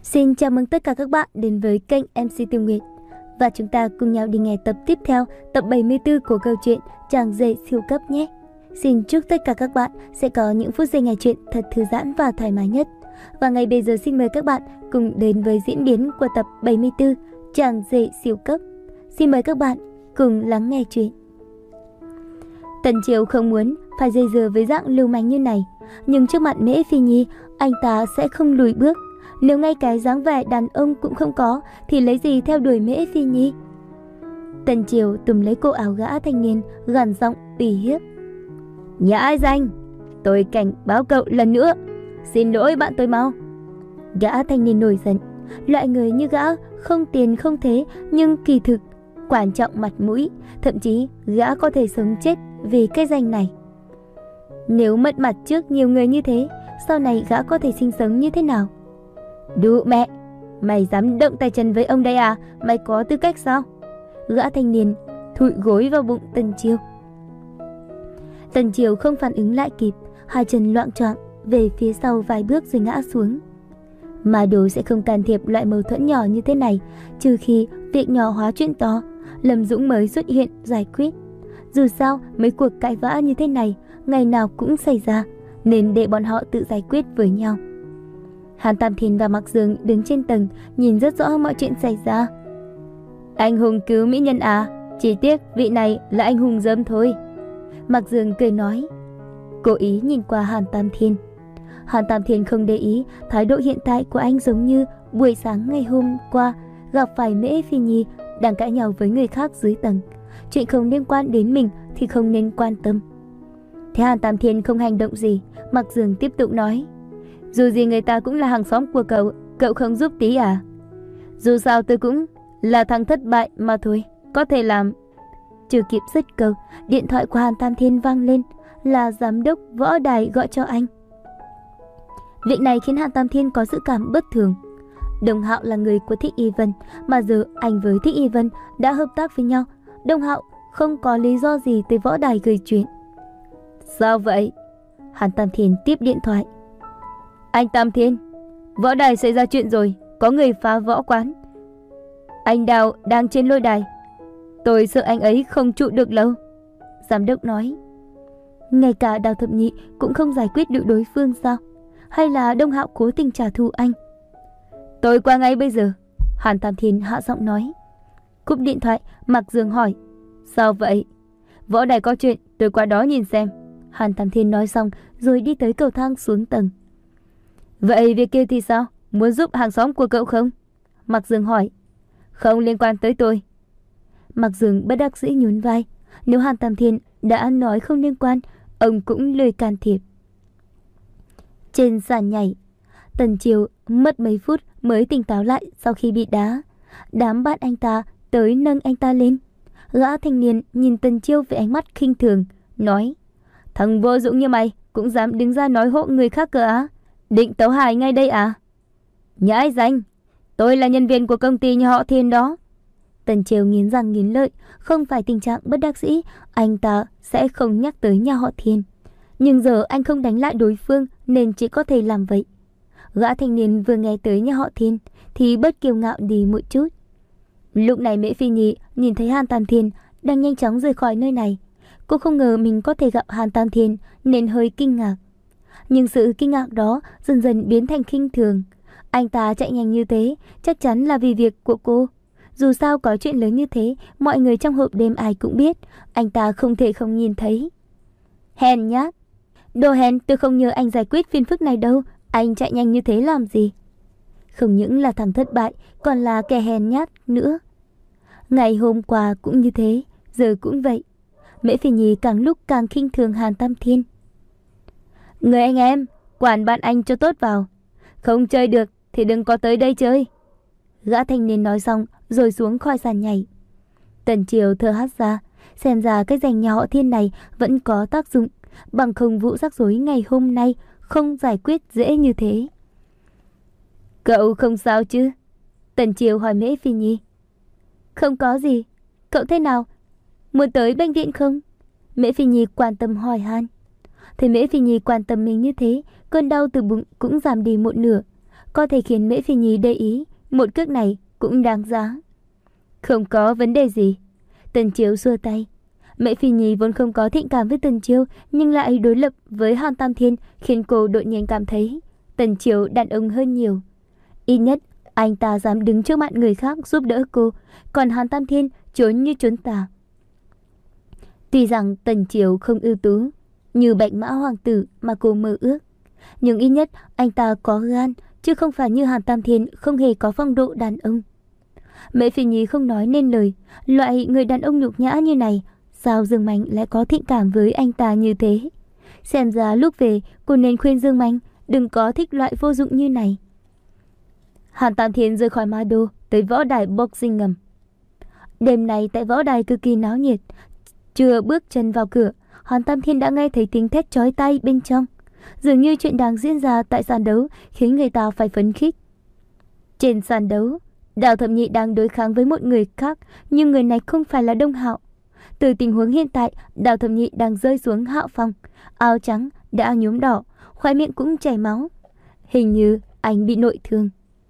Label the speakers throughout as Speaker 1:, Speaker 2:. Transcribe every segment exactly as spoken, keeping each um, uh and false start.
Speaker 1: Xin chào mừng tất cả các bạn đến với kênh em xê Tiêu Nguyệt. Và chúng ta cùng nhau đi nghe tập tiếp theo, tập bảy mươi tư của câu chuyện Chàng rể siêu cấp nhé. Xin chúc tất cả các bạn sẽ có những phút giây nghe chuyện thật thư giãn và thoải mái nhất. Và ngay bây giờ xin mời các bạn cùng đến với diễn biến của tập bảy mươi tư Chàng rể siêu cấp. Xin mời các bạn cùng lắng nghe chuyện. Tần Chiếu không muốn phải dây dưa với dạng lưu manh như này, nhưng trước mặt Mễ Phi Nhi, anh ta sẽ không lùi bước. Nếu ngay cái dáng vẻ đàn ông cũng không có thì lấy gì theo đuổi Mễ Phi Nhi. Tần Chiếu túm lấy cổ áo gã thanh niên, gằn giọng uy hiếp. Nhãi danh, tôi cảnh báo cậu lần nữa, xin lỗi bạn tôi mau. Gã thanh niên nổi giận. Loại người như gã không tiền không thế, nhưng kỳ thực quan trọng mặt mũi, thậm chí gã có thể sống chết vì cái danh này. Nếu mất mặt trước nhiều người như thế, sau này gã có thể sinh sống như thế nào? Đủ mẹ, mày dám động tay chân với ông đây à? Mày có tư cách sao? Gã thanh niên thụi gối vào bụng Tần Chiếu. Tần Chiếu không phản ứng lại kịp, hai chân loạng choạng về phía sau vài bước rồi ngã xuống. Mà đồ sẽ không can thiệp loại mâu thuẫn nhỏ như thế này, trừ khi việc nhỏ hóa chuyện to. Lâm Dũng mới xuất hiện giải quyết. Dù sao mấy cuộc cãi vã như thế này ngày nào cũng xảy ra, nên để bọn họ tự giải quyết với nhau. Hàn Tam Thiên và Mạc Dương đứng trên tầng, nhìn rất rõ mọi chuyện xảy ra. Anh hùng cứu mỹ nhân à? Chỉ tiếc vị này là anh hùng dâm thôi. Mạc Dương cười nói, cố ý nhìn qua Hàn Tam Thiên. Hàn Tam Thiên không để ý, thái độ hiện tại của anh giống như buổi sáng ngày hôm qua gặp phải Mễ Phi Nhi đang cãi nhau với người khác dưới tầng. Chuyện không liên quan đến mình thì không nên quan tâm. Thế Hàn Tam Thiên không hành động gì, Mạc Dương tiếp tục nói, dù gì người ta cũng là hàng xóm của cậu, cậu không giúp tí à? Dù sao tôi cũng là thằng thất bại mà thôi, có thể làm. Chưa kịp dứt câu, điện thoại của Hàn Tam Thiên vang lên, là giám đốc Võ Đài gọi cho anh. Việc này khiến Hàn Tam Thiên có dự cảm bất thường. Đồng Hạo là người của Thích Y Vân, mà giờ anh với Thích Y Vân đã hợp tác với nhau. Đồng Hạo không có lý do gì tới Võ Đài gây chuyện. Sao vậy? Hàn Tam Thiên tiếp điện thoại. Anh Tam Thiên, Võ Đài xảy ra chuyện rồi, có người phá võ quán. Anh Đào đang trên lôi đài, tôi sợ anh ấy không trụ được lâu. Giám đốc nói. Ngay cả Đào Thập Nhị cũng không giải quyết được đối phương sao? Hay là Đông Hạo cố tình trả thù anh? Tôi qua ngay bây giờ, Hàn Tam Thiên hạ giọng nói. Cúp điện thoại, Mạc Dương hỏi, sao vậy? Võ Đài có chuyện, tôi qua đó nhìn xem. Hàn Tam Thiên nói xong rồi đi tới cầu thang xuống tầng. Vậy việc kia thì sao? Muốn giúp hàng xóm của cậu không? Mạc Dương hỏi. Không liên quan tới tôi. Mạc Dương bất đắc dĩ nhún vai. Nếu Hàn Tam Thiên đã nói không liên quan, ông cũng lười can thiệp. Trên sàn nhảy, Tần Chiếu mất mấy phút mới tỉnh táo lại sau khi bị đá. Đám bạn anh ta tới nâng anh ta lên. Gã thanh niên nhìn Tần Chiếu với ánh mắt khinh thường, nói, thằng vô dụng như mày cũng dám đứng ra nói hộ người khác cơ á? Định tấu hài ngay đây à? Nhãi danh, tôi là nhân viên của công ty nhà họ Thiên đó. Tần Chiếu nghiến răng nghiến lợi, không phải tình trạng bất đắc dĩ, anh ta sẽ không nhắc tới nhà họ Thiên. Nhưng giờ anh không đánh lại đối phương nên chỉ có thể làm vậy. Gã thanh niên vừa nghe tới nhà họ Thiên thì bớt kiêu ngạo đi một chút. Lúc này Mễ Phi Nhi nhìn thấy Hàn Tam Thiên đang nhanh chóng rời khỏi nơi này. Cô không ngờ mình có thể gặp Hàn Tam Thiên nên hơi kinh ngạc. Nhưng sự kinh ngạc đó dần dần biến thành khinh thường. Anh ta chạy nhanh như thế chắc chắn là vì việc của cô. Dù sao có chuyện lớn như thế, mọi người trong hộp đêm ai cũng biết, anh ta không thể không nhìn thấy. Hèn nhát. Đồ hèn, tôi không nhờ anh giải quyết phiền phức này đâu. Anh chạy nhanh như thế làm gì? Không những là thằng thất bại, còn là kẻ hèn nhát nữa. Ngày hôm qua cũng như thế, giờ cũng vậy. Mễ Phi Nhi càng lúc càng khinh thường Hàn Tam Thiên. Người anh em, quản bạn anh cho tốt vào. Không chơi được thì đừng có tới đây chơi. Gã thanh niên nói xong rồi xuống khỏi sàn nhảy. Tần Chiếu thở hắt ra, xem ra cái danh nhà họ Thiên này vẫn có tác dụng, bằng không vụ rắc rối ngày hôm nay không giải quyết dễ như thế. Cậu không sao chứ? Tần Chiếu hỏi Mễ Phi Nhi. Không có gì. Cậu thế nào? Muốn tới bệnh viện không? Mễ Phi Nhi quan tâm hỏi han. Thấy Mễ Phi Nhi quan tâm mình như thế, cơn đau từ bụng cũng giảm đi một nửa. có thể khiến Mễ Phi Nhi để ý, một cước này cũng đáng giá. Không có vấn đề gì. Tần Chiếu xua tay. Mễ Phi Nhi vốn không có thiện cảm với Tần Chiếu, nhưng lại đối lập với Hàn Tam Thiên, khiến cô đột nhiên cảm thấy Tần Chiếu đàn ông hơn nhiều. Ít nhất anh ta dám đứng trước mặt người khác giúp đỡ cô, còn Hàn Tam Thiên trốn như trốn tà. Tuy rằng Tần Chiếu không ưu tú như Bạch Mã Hoàng tử mà cô mơ ước, nhưng ít nhất anh ta có gan, chứ không phải như Hàn Tam Thiên không hề có phong độ đàn ông. Mễ Phi Nhi không nói nên lời. Loại người đàn ông nhục nhã như này, sao Dương Mạnh lại có thiện cảm với anh ta như thế? Xem ra lúc về cô nên khuyên Dương Mạnh đừng có thích loại vô dụng như này. Hàn Tam Thiên rời khỏi Ma Đô tới võ đài boxing ngầm. Đêm nay tại võ đài cực kỳ náo nhiệt. Chưa bước chân vào cửa, Hàn Tam Thiên đã nghe thấy tiếng thét chói tai bên trong. Dường như chuyện đang diễn ra tại sàn đấu khiến người ta phải phấn khích. Trên sàn đấu, Đào Thập Nhị đang đối kháng với một người khác, nhưng người này không phải là Đông Hạo. Từ tình huống hiện tại, Đào Thập Nhị đang rơi xuống hạ phong, áo trắng đã nhuốm đỏ, khóe miệng cũng chảy máu. Hình như anh bị nội thương.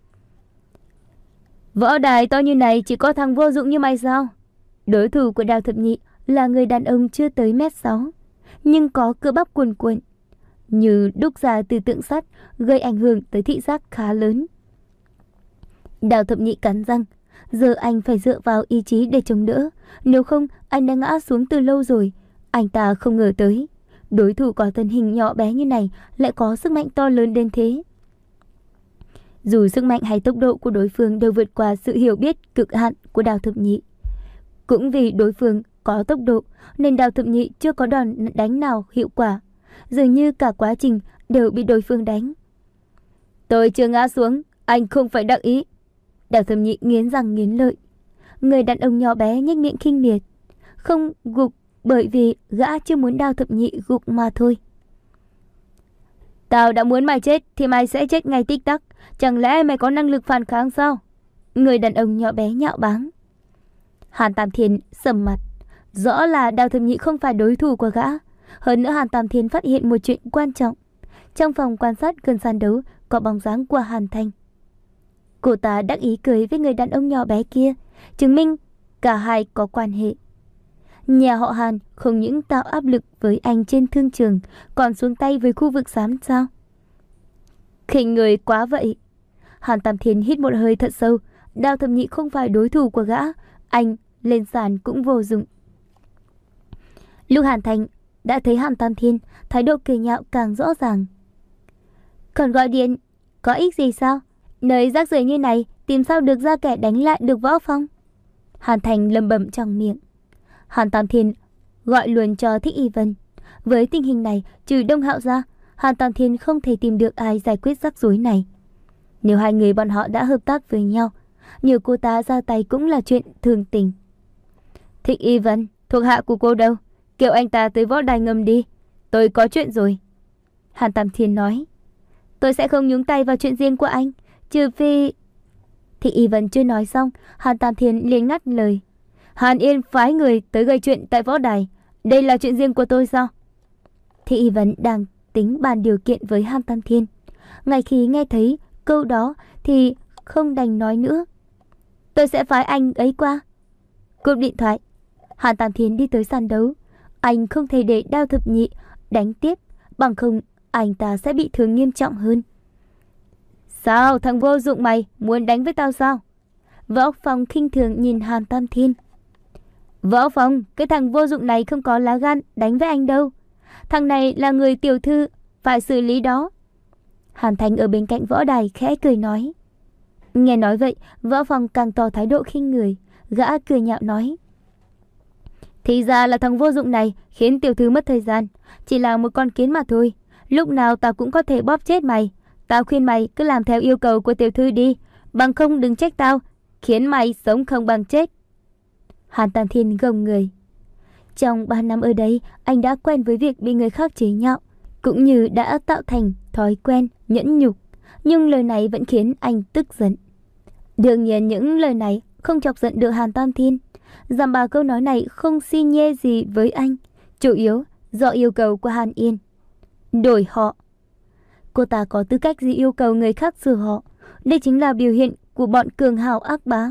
Speaker 1: Võ đài to như này chỉ có thằng vô dụng như mày sao? Đối thủ của Đào Thập Nhị là người đàn ông chưa tới mét sáu, nhưng có cơ bắp cuồn cuộn, như đúc ra từ tượng sắt, gây ảnh hưởng tới thị giác khá lớn. Đào Thập Nhị cắn răng, giờ anh phải dựa vào ý chí để chống đỡ, nếu không anh đã ngã xuống từ lâu rồi. Anh ta không ngờ tới đối thủ có thân hình nhỏ bé như này lại có sức mạnh to lớn đến thế. Dù sức mạnh hay tốc độ của đối phương đều vượt qua sự hiểu biết cực hạn của Đào Thập Nhị, cũng vì đối phương có tốc độ nên Đào Thập Nhị chưa có đòn đánh nào hiệu quả, dường như cả quá trình đều bị đối phương đánh. Tôi chưa ngã xuống, anh không phải đắc ý. Đào Thập Nhị nghiến răng nghiến lợi. Người đàn ông nhỏ bé nhếch miệng khinh miệt. Không gục bởi vì gã chưa muốn Đào Thập Nhị gục mà thôi. Tao đã muốn mày chết thì mày sẽ chết ngay tích tắc. Chẳng lẽ mày có năng lực phản kháng sao? Người đàn ông nhỏ bé nhạo báng. Hàn Tam Thiên sầm mặt. Rõ là Đào Thập Nhị không phải đối thủ của gã. Hơn nữa Hàn Tam Thiên phát hiện một chuyện quan trọng. Trong phòng quan sát gần sàn đấu có bóng dáng của Hàn Thanh. Cô ta đắc ý cười với người đàn ông nhỏ bé kia, chứng minh cả hai có quan hệ. Nhà họ Hàn không những tạo áp lực với anh trên thương trường, còn xuống tay với khu vực xám sao? Khinh người quá vậy. Hàn Tam Thiên hít một hơi thật sâu. Đào Thập Nhị không phải đối thủ của gã, anh lên sàn cũng vô dụng. Lúc Hàn Thành đã thấy Hàn Tam Thiên, thái độ cười nhạo càng rõ ràng. Còn gọi điện, có ích gì sao? Nơi rác rưởi như này, tìm sao được ra kẻ đánh lại được Võ Phong? Hàn Thành lầm bầm trong miệng. Hàn Tam Thiên gọi luôn cho Thích Y Vân. Với tình hình này, trừ Đông Hạo ra, Hàn Tam Thiên không thể tìm được ai giải quyết rắc rối này. Nếu hai người bọn họ đã hợp tác với nhau, nhiều cô ta ra tay cũng là chuyện thường tình. Thích Y Vân, thuộc hạ của cô đâu? Kêu anh ta tới võ đài ngầm đi. Tôi có chuyện rồi. Hàn Tam Thiên nói. Tôi sẽ không nhúng tay vào chuyện riêng của anh, trừ phi... Thích Y Vân chưa nói xong, Hàn Tam Thiên liền ngắt lời. Hàn Yên phái người tới gây chuyện tại võ đài. Đây là chuyện riêng của tôi sao? Thích Y Vân đang tính bàn điều kiện với Hàn Tam Thiên. Ngay khi nghe thấy câu đó thì không đành nói nữa. Tôi sẽ phái anh ấy qua. Cúp điện thoại. Hàn Tam Thiên đi tới sàn đấu. Anh không thể để Đao Thập Nhị đánh tiếp, bằng không anh ta sẽ bị thương nghiêm trọng hơn. Sao thằng vô dụng mày muốn đánh với tao sao? Võ Phong khinh thường nhìn Hàn Tam Thiên. Võ Phong, cái thằng vô dụng này không có lá gan đánh với anh đâu. Thằng này là người tiểu thư, phải xử lý đó. Hàn Thành ở bên cạnh võ đài khẽ cười nói. Nghe nói vậy, Võ Phong càng tỏ thái độ khinh người. Gã cười nhạo nói. Thì ra là thằng vô dụng này khiến tiểu thư mất thời gian. Chỉ là một con kiến mà thôi. Lúc nào tao cũng có thể bóp chết mày. Tao khuyên mày cứ làm theo yêu cầu của tiểu thư đi. Bằng không đừng trách tao, khiến mày sống không bằng chết. Hàn Tam Thiên gồng người. Trong ba năm ở đây, anh đã quen với việc bị người khác chế nhạo, cũng như đã tạo thành thói quen nhẫn nhục. Nhưng lời này vẫn khiến anh tức giận. Đương nhiên những lời này không chọc giận được Hàn Tam Thiên. Dằm bà câu nói này không xi nhê gì với anh, chủ yếu do yêu cầu của Hàn Yên. Đổi họ. Cô ta có tư cách gì yêu cầu người khác sửa họ? Đây chính là biểu hiện của bọn cường hào ác bá.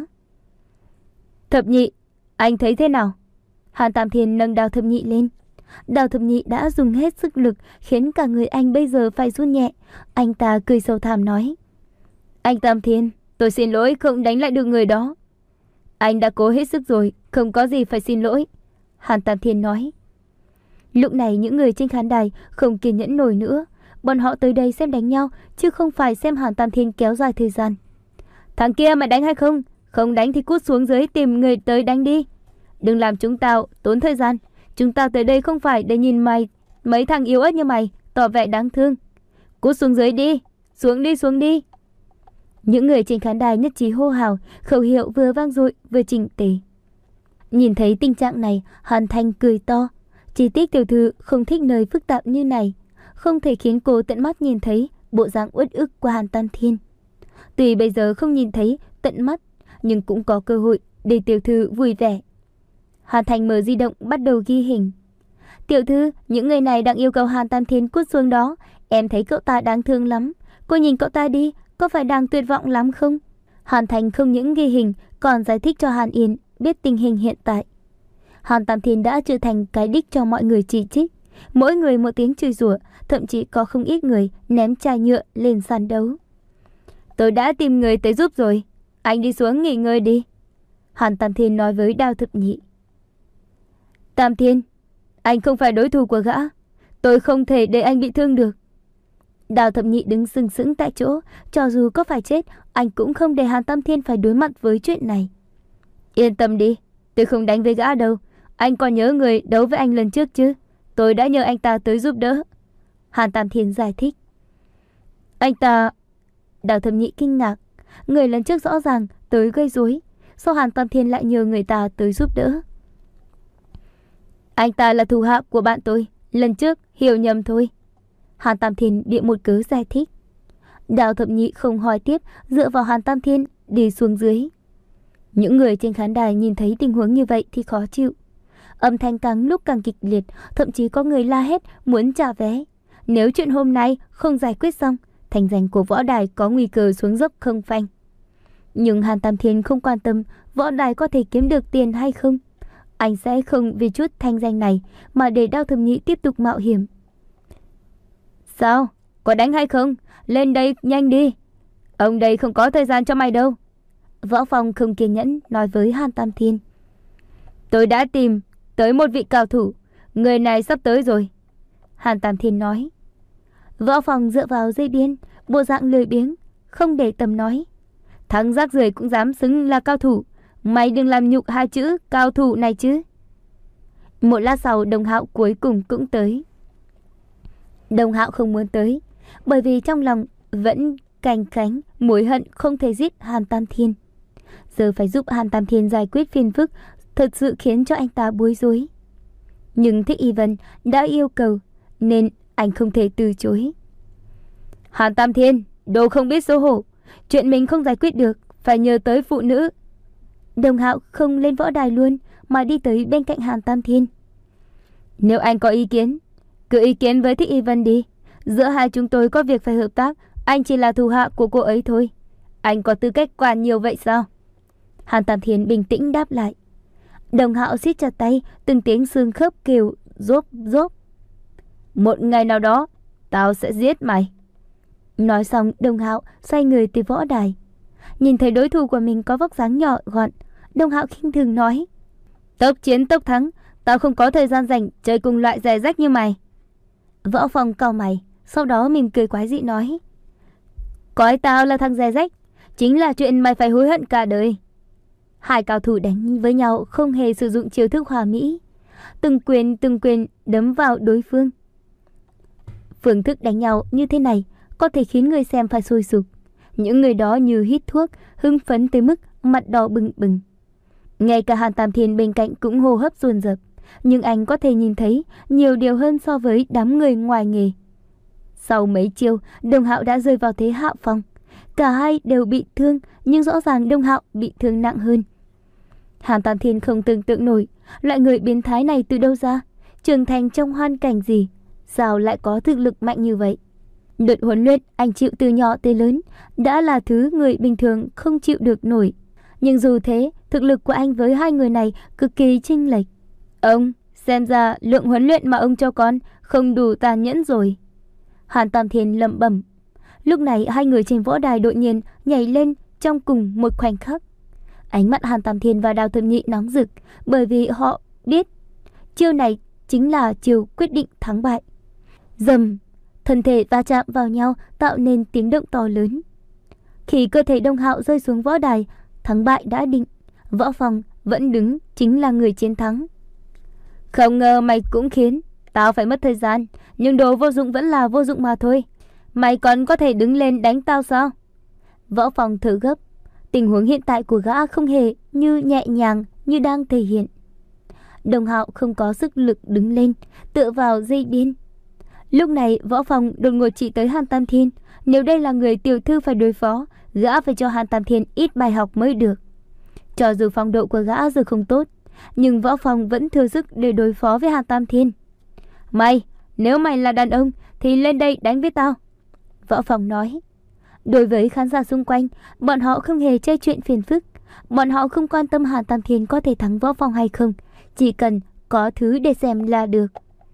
Speaker 1: Thập nhị, anh thấy thế nào? Hàn Tam Thiên nâng Đào Thập Nhị lên. Đào Thập Nhị đã dùng hết sức lực, khiến cả người anh bây giờ phải run nhẹ. Anh ta cười sâu thẳm nói: Anh Tam Thiên, tôi xin lỗi không đánh lại được người đó. Anh đã cố hết sức rồi, không có gì phải xin lỗi. Hàn Tam Thiên nói. Lúc này những người trên khán đài không kiên nhẫn nổi nữa. Bọn họ tới đây xem đánh nhau, chứ không phải xem Hàn Tam Thiên kéo dài thời gian. Thằng kia mày đánh hay không? Không đánh thì cút xuống dưới tìm người tới đánh đi. Đừng làm chúng tao tốn thời gian. Chúng tao tới đây không phải để nhìn mày, mấy thằng yếu ớt như mày tỏ vẻ đáng thương. Cút xuống dưới đi, xuống đi xuống đi. Những người trên khán đài nhất trí hô hào, khẩu hiệu vừa vang dội vừa chỉnh tề. Nhìn thấy tình trạng này, Hàn Thành cười to. Chỉ tiếc tiểu thư không thích nơi phức tạp như này, không thể khiến cô tận mắt nhìn thấy bộ dạng uất ức của Hàn Tam Thiên. Tuy bây giờ không nhìn thấy tận mắt, nhưng cũng có cơ hội để tiểu thư vui vẻ. Hàn Thành mở di động bắt đầu ghi hình. Tiểu thư, những người này đang yêu cầu Hàn Tam Thiên cút xuống đó. Em thấy cậu ta đáng thương lắm. Cô nhìn cậu ta đi, có phải đang tuyệt vọng lắm không? Hàn Thành không những ghi hình, còn giải thích cho Hàn Yên biết tình hình hiện tại. Hàn Tam Thiên đã trở thành cái đích cho mọi người chỉ trích. Mỗi người một tiếng chửi rủa, thậm chí có không ít người ném chai nhựa lên sàn đấu. Tôi đã tìm người tới giúp rồi, anh đi xuống nghỉ ngơi đi. Hàn Tam Thiên nói với Đào Thập Nhị. Tam Thiên, anh không phải đối thủ của gã. Tôi không thể để anh bị thương được. Đào Thập Nhị đứng sừng sững tại chỗ. Cho dù có phải chết, anh cũng không để Hàn Tam Thiên phải đối mặt với chuyện này. Yên tâm đi, tôi không đánh với gã đâu. Anh còn nhớ người đấu với anh lần trước chứ? Tôi đã nhờ anh ta tới giúp đỡ. Hàn Tam Thiên giải thích. Anh ta... Đào Thập Nhị kinh ngạc. Người lần trước rõ ràng tới gây rối, sao Hàn Tam Thiên lại nhờ người ta tới giúp đỡ? Anh ta là thủ hạ của bạn tôi, lần trước hiểu nhầm thôi. Hàn Tam Thiên bịa một cớ giải thích. Đào Thập Nhị không hỏi tiếp, dựa vào Hàn Tam Thiên đi xuống dưới. Những người trên khán đài nhìn thấy tình huống như vậy thì khó chịu. Âm thanh càng lúc càng kịch liệt, thậm chí có người la hét muốn trả vé. Nếu chuyện hôm nay không giải quyết xong, thành danh của võ đài có nguy cơ xuống dốc không phanh. Nhưng Hàn Tam Thiên không quan tâm võ đài có thể kiếm được tiền hay không. Anh sẽ không vì chút thanh danh này mà để Đào Thập Nhị tiếp tục mạo hiểm. Sao? Có đánh hay không? Lên đây nhanh đi. Ông đây không có thời gian cho mày đâu. Võ Phong không kiên nhẫn nói với Hàn Tam Thiên. Tôi đã tìm tới một vị cao thủ. Người này sắp tới rồi. Hàn Tam Thiên nói. Võ Phong dựa vào dây biên, bộ dạng lười biếng, không để tâm nói. Thằng rác rưởi cũng dám xứng là cao thủ. Mày đừng làm nhục hai chữ cao thủ này chứ. Một lát sau Đồng Hạo cuối cùng cũng tới. Đồng Hạo không muốn tới, bởi vì trong lòng vẫn canh cánh mối hận không thể giết Hàn Tam Thiên. Giờ phải giúp Hàn Tam Thiên giải quyết phiền phức, thật sự khiến cho anh ta bối rối. Nhưng Thích Y Vân đã yêu cầu, nên anh không thể từ chối. Hàn Tam Thiên, đồ không biết xấu hổ. Chuyện mình không giải quyết được, phải nhờ tới phụ nữ. Đồng Hạo không lên võ đài luôn, mà đi tới bên cạnh Hàn Tam Thiên. Nếu anh có ý kiến, cứ ý kiến với Thích Y Vân đi. Giữa hai chúng tôi có việc phải hợp tác. Anh chỉ là thủ hạ của cô ấy thôi. Anh có tư cách quản nhiều vậy sao? Hàn Tam Thiên bình tĩnh đáp lại. Đồng Hạo siết chặt tay, từng tiếng xương khớp kêu rốp rốp. Một ngày nào đó, tao sẽ giết mày. Nói xong, Đồng Hạo xoay người tới võ đài. Nhìn thấy đối thủ của mình có vóc dáng nhỏ gọn, Đồng Hạo khinh thường nói. Tốc chiến tốc thắng, tao không có thời gian rảnh chơi cùng loại rẻ rách như mày. Võ Phong cau mày, sau đó mỉm cười quái dị nói. Coi tao là thằng rẻ rách, chính là chuyện mày phải hối hận cả đời. Hai cao thủ đánh với nhau không hề sử dụng chiêu thức hòa mỹ, từng quyền từng quyền đấm vào đối phương. Phương thức đánh nhau như thế này có thể khiến người xem phải sôi sục. Những người đó như hít thuốc, hưng phấn tới mức mặt đỏ bừng bừng. Ngay cả Hàn Tam Thiên bên cạnh cũng hô hấp dồn dập, nhưng anh có thể nhìn thấy nhiều điều hơn so với đám người ngoài nghề. Sau mấy chiêu, Đồng Hạo đã rơi vào thế hạ phong. Cả hai đều bị thương, nhưng rõ ràng Đồng Hạo bị thương nặng hơn. Hàn Tam Thiên không tưởng tượng nổi, loại người biến thái này từ đâu ra, trưởng thành trong hoàn cảnh gì, sao lại có thực lực mạnh như vậy. Luật huấn luyện anh chịu từ nhỏ tới lớn đã là thứ người bình thường không chịu được nổi. Nhưng dù thế, thực lực của anh với hai người này cực kỳ chênh lệch. Ông, xem ra lượng huấn luyện mà ông cho con không đủ tàn nhẫn rồi. Hàn Tam Thiên lẩm bẩm. Lúc này hai người trên võ đài đột nhiên nhảy lên trong cùng một khoảnh khắc. Ánh mắt Hàn Tam Thiên và Đào Thập Nhị nóng rực, bởi vì họ biết chiêu này chính là chiêu quyết định thắng bại. Dầm, thân thể va chạm vào nhau tạo nên tiếng động to lớn. Khi cơ thể Đông Hạo rơi xuống võ đài, thắng bại đã định. Võ Phong vẫn đứng chính là người chiến thắng. Không ngờ mày cũng khiến tao phải mất thời gian, nhưng đồ vô dụng vẫn là vô dụng mà thôi. Mày còn có thể đứng lên đánh tao sao? Võ Phong thở gấp. Tình huống hiện tại của gã không hề như nhẹ nhàng như đang thể hiện. Đông Hạo không có sức lực đứng lên, tựa vào dây điên. Lúc này Võ Phong đột ngột chỉ tới Hàn Tam Thiên. Nếu đây là người tiểu thư phải đối phó, gã phải cho Hàn Tam Thiên ít bài học mới được. Cho dù phong độ của gã giờ không tốt, nhưng Võ Phong vẫn thừa sức để đối phó với Hàn Tam Thiên. Mày, nếu mày là đàn ông thì lên đây đánh với tao. Võ Phong nói. Đối với khán giả xung quanh, bọn họ không hề chơi chuyện phiền phức. Bọn họ không quan tâm Hàn Tam Thiên có thể thắng Võ Phong hay không, chỉ cần có thứ để xem là được.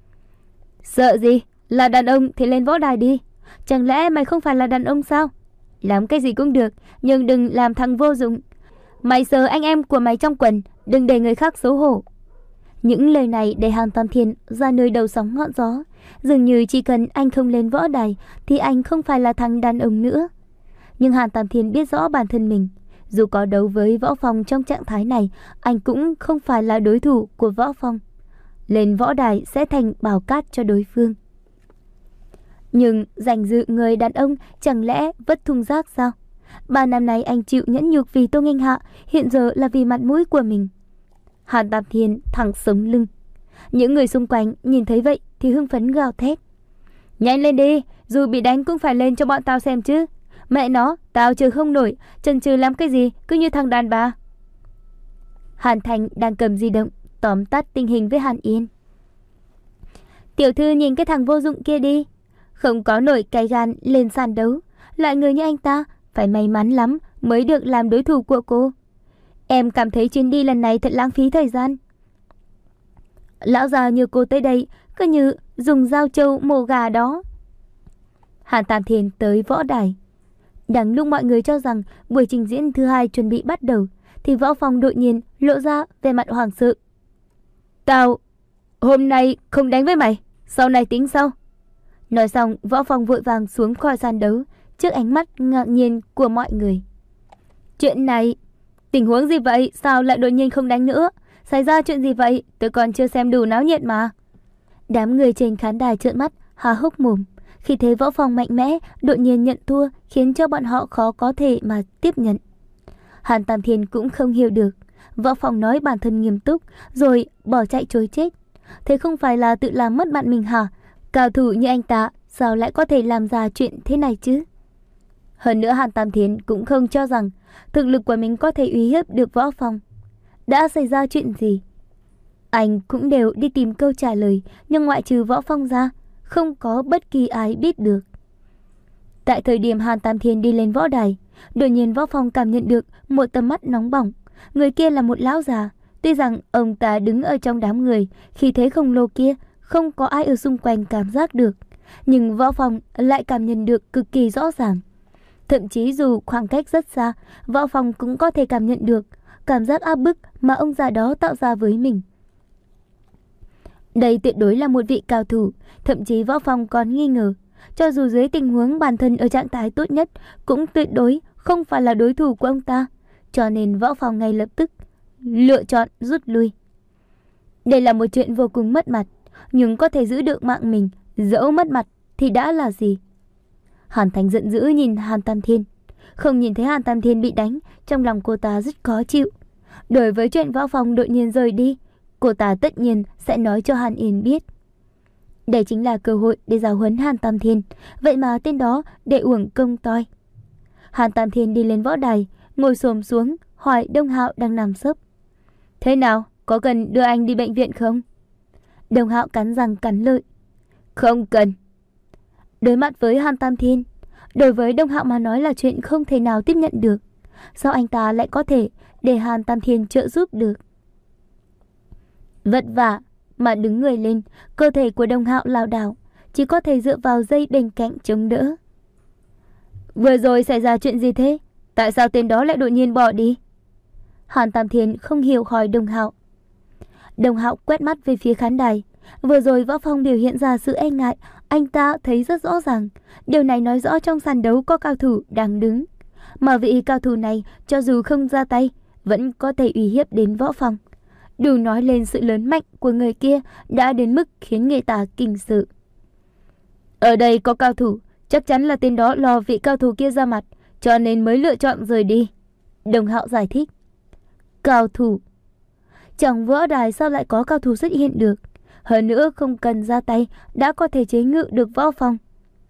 Speaker 1: Sợ gì? Là đàn ông thì lên võ đài đi. Chẳng lẽ mày không phải là đàn ông sao? Làm cái gì cũng được, nhưng đừng làm thằng vô dụng. Mày sờ anh em của mày trong quần, đừng để người khác xấu hổ. Những lời này để Hàn Tam Thiên ra nơi đầu sóng ngọn gió. Dường như chỉ cần anh không lên võ đài thì anh không phải là thằng đàn ông nữa. Nhưng Hàn Tam Thiên biết rõ bản thân mình. Dù có đấu với Võ Phong trong trạng thái này, anh cũng không phải là đối thủ của Võ Phong. Lên võ đài sẽ thành bào cát cho đối phương. Nhưng danh dự người đàn ông chẳng lẽ vất thùng rác sao? Ba năm nay anh chịu nhẫn nhục vì Tô Nghênh Hạ, hiện giờ là vì mặt mũi của mình. Hàn Tam Thiên thẳng sống lưng. Những người xung quanh nhìn thấy vậy thì hưng phấn gào thét. Nhanh lên đi, dù bị đánh cũng phải lên cho bọn tao xem chứ. Mẹ nó, tao chờ không nổi, chần chừ làm cái gì, cứ như thằng đàn bà. Hàn Thành đang cầm di động, tóm tắt tình hình với Hàn Yên. Tiểu thư nhìn cái thằng vô dụng kia đi. Không có nổi cái gan lên sàn đấu. Loại người như anh ta phải may mắn lắm mới được làm đối thủ của cô. Em cảm thấy chuyến đi lần này thật lãng phí thời gian. Lão già như cô tới đây cứ như dùng dao trâu mổ gà đó. Hàn Tam Thiên tới võ đài. Đang lúc mọi người cho rằng buổi trình diễn thứ hai chuẩn bị bắt đầu thì Võ Phong đột nhiên lộ ra vẻ mặt hoảng sợ. Tao hôm nay không đánh với mày, sau này tính sau. Nói xong, Võ Phong vội vàng xuống khỏi sàn đấu trước ánh mắt ngạc nhiên của mọi người. Chuyện này, tình huống gì vậy? Sao lại đột nhiên không đánh nữa? Xảy ra chuyện gì vậy? Tôi còn chưa xem đủ náo nhiệt mà. Đám người trên khán đài trợn mắt há hốc mồm. Khi thấy Võ Phong mạnh mẽ đột nhiên nhận thua khiến cho bọn họ khó có thể mà tiếp nhận. Hàn Tam Thiên cũng không hiểu được. Võ Phong nói bản thân nghiêm túc rồi bỏ chạy trối chết. Thế không phải là tự làm mất bạn mình hả? Cao thủ như anh ta sao lại có thể làm ra chuyện thế này chứ? Hơn nữa Hàn Tam Thiên cũng không cho rằng thực lực của mình có thể uy hiếp được Võ Phong. Đã xảy ra chuyện gì? Anh cũng đều đi tìm câu trả lời, nhưng ngoại trừ Võ Phong ra, không có bất kỳ ai biết được. Tại thời điểm Hàn Tam Thiên đi lên võ đài, đột nhiên Võ Phong cảm nhận được một tầm mắt nóng bỏng. Người kia là một lão già. Tuy rằng ông ta đứng ở trong đám người, khi thế khổng lồ kia không có ai ở xung quanh cảm giác được, nhưng Võ Phong lại cảm nhận được cực kỳ rõ ràng. Thậm chí dù khoảng cách rất xa, Võ Phong cũng có thể cảm nhận được cảm giác áp bức mà ông già đó tạo ra với mình. Đây tuyệt đối là một vị cao thủ. Thậm chí Võ Phong còn nghi ngờ, cho dù dưới tình huống bản thân ở trạng thái tốt nhất, cũng tuyệt đối không phải là đối thủ của ông ta. Cho nên Võ Phong ngay lập tức lựa chọn rút lui. Đây là một chuyện vô cùng mất mặt, nhưng có thể giữ được mạng mình, dẫu mất mặt thì đã là gì? Hàn Thành giận dữ nhìn Hàn Tam Thiên. Không nhìn thấy Hàn Tam Thiên bị đánh, trong lòng cô ta rất khó chịu. Đối với chuyện Võ Phong đột nhiên rời đi, cô ta tất nhiên sẽ nói cho Hàn Yên biết. Đây chính là cơ hội để giáo huấn Hàn Tam Thiên. Vậy mà tên đó để uổng công toi. Hàn Tam Thiên đi lên võ đài, ngồi xổm xuống hỏi Đông Hạo đang nằm sấp. Thế nào, có cần đưa anh đi bệnh viện không? Đông Hạo cắn răng cắn lợi. Không cần. Đối mặt với Hàn Tam Thiên, đối với Đông Hạo mà nói là chuyện không thể nào tiếp nhận được. Sao anh ta lại có thể để Hàn Tam Thiên trợ giúp được? Vất vả mà đứng người lên, cơ thể của Đông Hạo lảo đảo, chỉ có thể dựa vào dây bên cạnh chống đỡ. Vừa rồi xảy ra chuyện gì thế? Tại sao tên đó lại đột nhiên bỏ đi? Hàn Tam Thiên không hiểu hỏi Đông Hạo. Đông Hạo quét mắt về phía khán đài. Vừa rồi Võ Phong biểu hiện ra sự e ngại, anh ta thấy rất rõ ràng. Điều này nói rõ trong sàn đấu có cao thủ đang đứng, mà vị cao thủ này cho dù không ra tay vẫn có thể uy hiếp đến Võ Phong. Đủ nói lên sự lớn mạnh của người kia đã đến mức khiến người ta kinh sợ. Ở đây có cao thủ, chắc chắn là tên đó lo vị cao thủ kia ra mặt, cho nên mới lựa chọn rời đi. Đồng Hạo giải thích. Cao thủ? Trong võ đài sao lại có cao thủ xuất hiện được? Hơn nữa không cần ra tay đã có thể chế ngự được Võ Phong.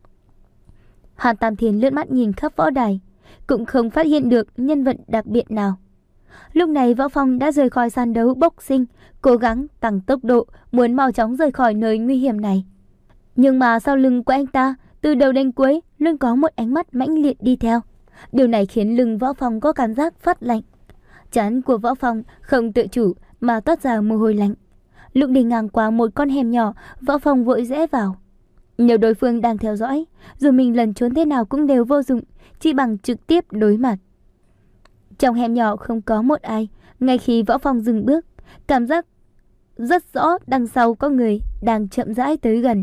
Speaker 1: Hàn Tam Thiên lướt mắt nhìn khắp võ đài, cũng không phát hiện được nhân vật đặc biệt nào. Lúc này Võ Phong đã rời khỏi sàn đấu boxing, cố gắng tăng tốc độ, muốn mau chóng rời khỏi nơi nguy hiểm này. Nhưng mà sau lưng của anh ta, từ đầu đến cuối luôn có một ánh mắt mãnh liệt đi theo. Điều này khiến lưng Võ Phong có cảm giác phát lạnh. Trán của Võ Phong không tự chủ mà toát ra mồ hôi lạnh. Lúc đi ngang qua một con hẻm nhỏ, Võ Phong vội rẽ vào. Nếu đối phương đang theo dõi, dù mình lẩn trốn thế nào cũng đều vô dụng, chỉ bằng trực tiếp đối mặt. Trong hẻm nhỏ không có một ai. Ngay khi Võ Phong dừng bước, cảm giác rất rõ đằng sau có người đang chậm rãi tới gần.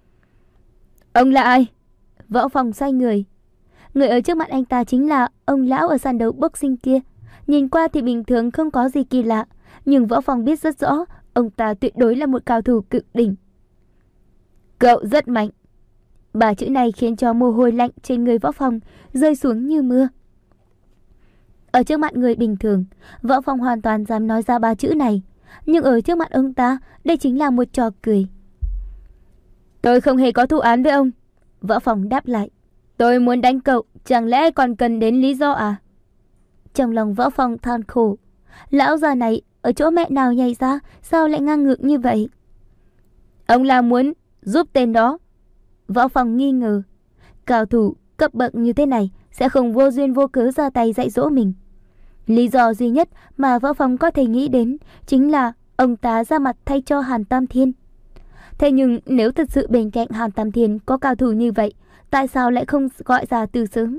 Speaker 1: Ông là ai? Võ Phong xoay người. Người ở trước mặt anh ta chính là ông lão ở sàn đấu boxing kia. Nhìn qua thì bình thường không có gì kỳ lạ, nhưng Võ Phong biết rất rõ ông ta tuyệt đối là một cao thủ cực đỉnh. Cậu rất mạnh. Ba chữ này khiến cho mồ hôi lạnh trên người Võ Phong rơi xuống như mưa. Ở trước mặt người bình thường, Võ Phong hoàn toàn dám nói ra ba chữ này, nhưng ở trước mặt ông ta, đây chính là một trò cười. Tôi không hề có thù án với ông. Võ Phong đáp lại. Tôi muốn đánh cậu, chẳng lẽ còn cần đến lý do à? Trong lòng Võ Phong than khổ. Lão già này ở chỗ mẹ nào nhảy ra, sao lại ngang ngược như vậy? Ông là muốn giúp tên đó? Võ Phong nghi ngờ. Cao thủ cấp bậc như thế này sẽ không vô duyên vô cớ ra tay dạy dỗ mình. Lý do duy nhất mà Võ Phong có thể nghĩ đến chính là ông ta ra mặt thay cho Hàn Tam Thiên. Thế nhưng nếu thật sự bên cạnh Hàn Tam Thiên có cao thủ như vậy, tại sao lại không gọi ra từ sớm?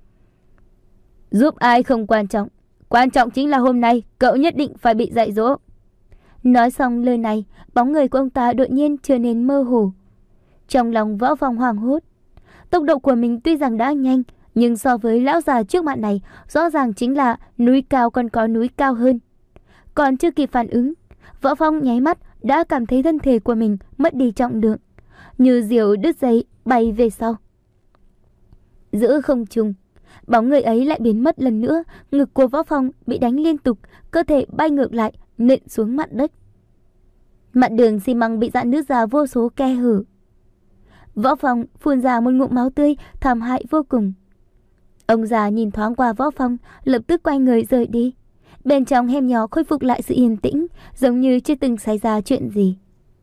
Speaker 1: Giúp ai không quan trọng, quan trọng chính là hôm nay cậu nhất định phải bị dạy dỗ. Nói xong lời này, bóng người của ông ta đột nhiên trở nên mơ hồ. Trong lòng Võ Phong hoảng hốt. Tốc độ của mình tuy rằng đã nhanh, nhưng so với lão già trước mặt này, rõ ràng chính là núi cao còn có núi cao hơn. Còn chưa kịp phản ứng, Võ Phong nháy mắt đã cảm thấy thân thể của mình mất đi trọng lượng, như diều đứt dây bay về sau. Giữa không trung, bóng người ấy lại biến mất lần nữa. Ngực của Võ Phong bị đánh liên tục, cơ thể bay ngược lại, nện xuống mặt đất. Mặt đường xi măng bị rạn nứt ra vô số khe hở. Võ Phong phun ra một ngụm máu tươi, thảm hại vô cùng. Ông già nhìn thoáng qua Võ Phong, lập tức quay người rời đi. Bên trong hẻm nhỏ khôi phục lại sự yên tĩnh, giống như chưa từng xảy ra chuyện gì.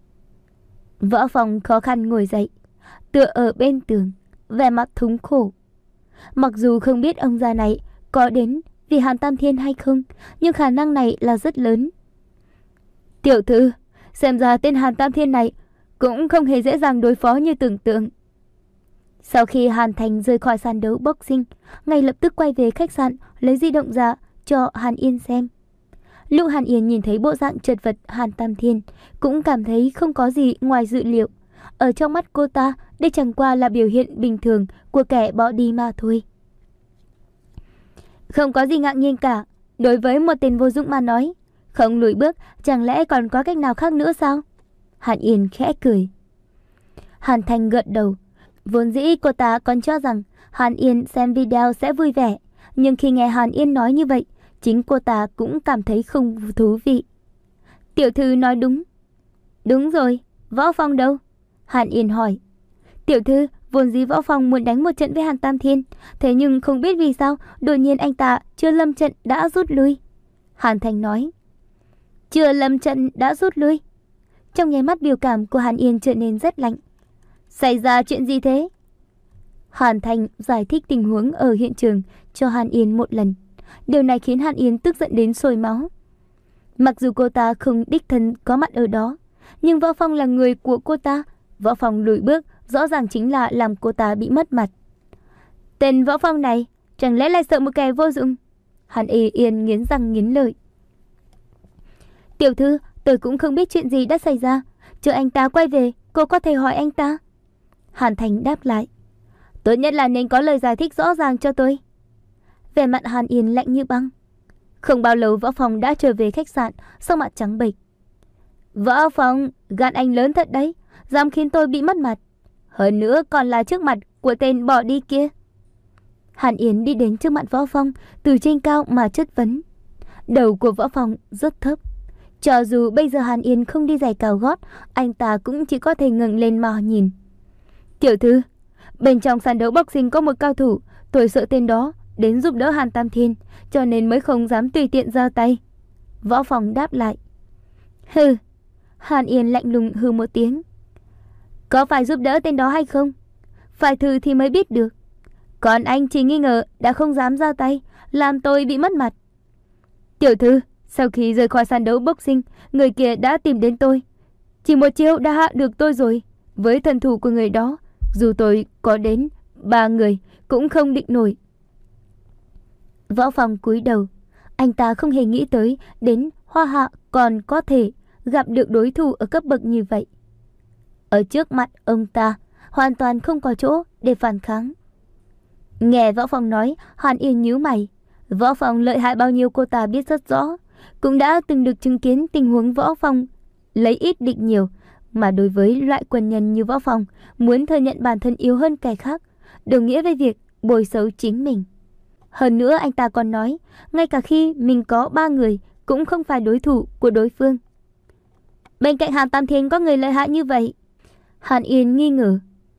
Speaker 1: Võ Phong khó khăn ngồi dậy, tựa ở bên tường, vẻ mặt thống khổ. Mặc dù không biết ông già này có đến vì Hàn Tam Thiên hay không, nhưng khả năng này là rất lớn. Tiểu thư, xem ra tên Hàn Tam Thiên này cũng không hề dễ dàng đối phó như tưởng tượng. Sau khi Hàn Thành rời khỏi sàn đấu boxing, ngay lập tức quay về khách sạn lấy di động ra cho Hàn Yên xem. Lúc Hàn Yên nhìn thấy bộ dạng chật vật Hàn Tam Thiên, cũng cảm thấy không có gì ngoài dự liệu. Ở trong mắt cô ta, đây chẳng qua là biểu hiện bình thường của kẻ bỏ đi mà thôi. Không có gì ngạc nhiên cả. Đối với một tên vô dụng mà nói, không lùi bước, chẳng lẽ còn có cách nào khác nữa sao? Hàn Yên khẽ cười. Hàn Thành gật đầu. Vốn dĩ cô ta còn cho rằng Hàn Yên xem video sẽ vui vẻ, nhưng khi nghe Hàn Yên nói như vậy, chính cô ta cũng cảm thấy không thú vị. Tiểu thư nói đúng. Đúng rồi, Võ Phong đâu? Hàn Yên hỏi. Tiểu thư, vốn dĩ Võ Phong muốn đánh một trận với Hàn Tam Thiên, thế nhưng không biết vì sao đột nhiên anh ta chưa lâm trận đã rút lui. Hàn Thành nói. Chưa lâm trận đã rút lui? Trong nháy mắt biểu cảm của Hàn Yên trở nên rất lạnh. Xảy ra chuyện gì thế? Hàn Thành giải thích tình huống ở hiện trường cho Hàn Yên một lần. Điều này khiến Hàn Yên tức giận đến sôi máu. Mặc dù cô ta không đích thân có mặt ở đó, nhưng Võ Phong là người của cô ta. Võ Phong lùi bước rõ ràng chính là làm cô ta bị mất mặt. Tên Võ Phong này chẳng lẽ lại sợ một kẻ vô dụng? Hàn Y Yên nghiến răng nghiến lợi. Tiểu thư, tôi cũng không biết chuyện gì đã xảy ra. Chờ anh ta quay về, cô có thể hỏi anh ta. Hàn Thành đáp lại. Tốt nhất là nên có lời giải thích rõ ràng cho tôi. Vẻ mặt Hàn Yên lạnh như băng. Không bao lâu Võ Phong đã trở về khách sạn, sắc mặt trắng bệch. Võ Phong, gan anh lớn thật đấy, dám khiến tôi bị mất mặt. Hơn nữa còn là trước mặt của tên bỏ đi kia. Hàn Yên đi đến trước mặt Võ Phong, từ trên cao mà chất vấn. Đầu của Võ Phong rất thấp. Cho dù bây giờ Hàn Yên không đi giày cao gót, anh ta cũng chỉ có thể ngẩng lên mà nhìn. Tiểu thư, bên trong sàn đấu boxing có một cao thủ, tôi sợ tên đó đến giúp đỡ Hàn Tam Thiên, cho nên mới không dám tùy tiện ra tay. Võ Phong đáp lại. Hừ. Hàn Yên lạnh lùng hừ một tiếng. Có phải giúp đỡ tên đó hay không? Phải thử thì mới biết được. Còn anh chỉ nghi ngờ đã không dám ra tay, làm tôi bị mất mặt. Tiểu thư, sau khi rời khỏi sàn đấu boxing, người kia đã tìm đến tôi. Chỉ một chiêu đã hạ được tôi rồi. Với thần thủ của người đó, dù tôi có đến ba người cũng không địch nổi. Võ Phong cúi đầu. Anh ta không hề nghĩ tới đến Hoa Hạ còn có thể gặp được đối thủ ở cấp bậc như vậy. Ở trước mặt ông ta, hoàn toàn không có chỗ để phản kháng. Nghe Võ Phong nói, Hàn Yên nhíu mày. Võ Phong lợi hại bao nhiêu cô ta biết rất rõ. Cũng đã từng được chứng kiến tình huống Võ Phong lấy ít địch nhiều. Mà đối với loại quân nhân như Võ Phong, muốn thừa nhận bản thân yếu hơn kẻ khác, đồng nghĩa với việc bồi xấu chính mình. Hơn nữa anh ta còn nói, ngay cả khi mình có ba người cũng không phải đối thủ của đối phương. Bên cạnh Hàn Tam Thiên có người lợi hại như vậy? Hàn Yên nghi ngờ.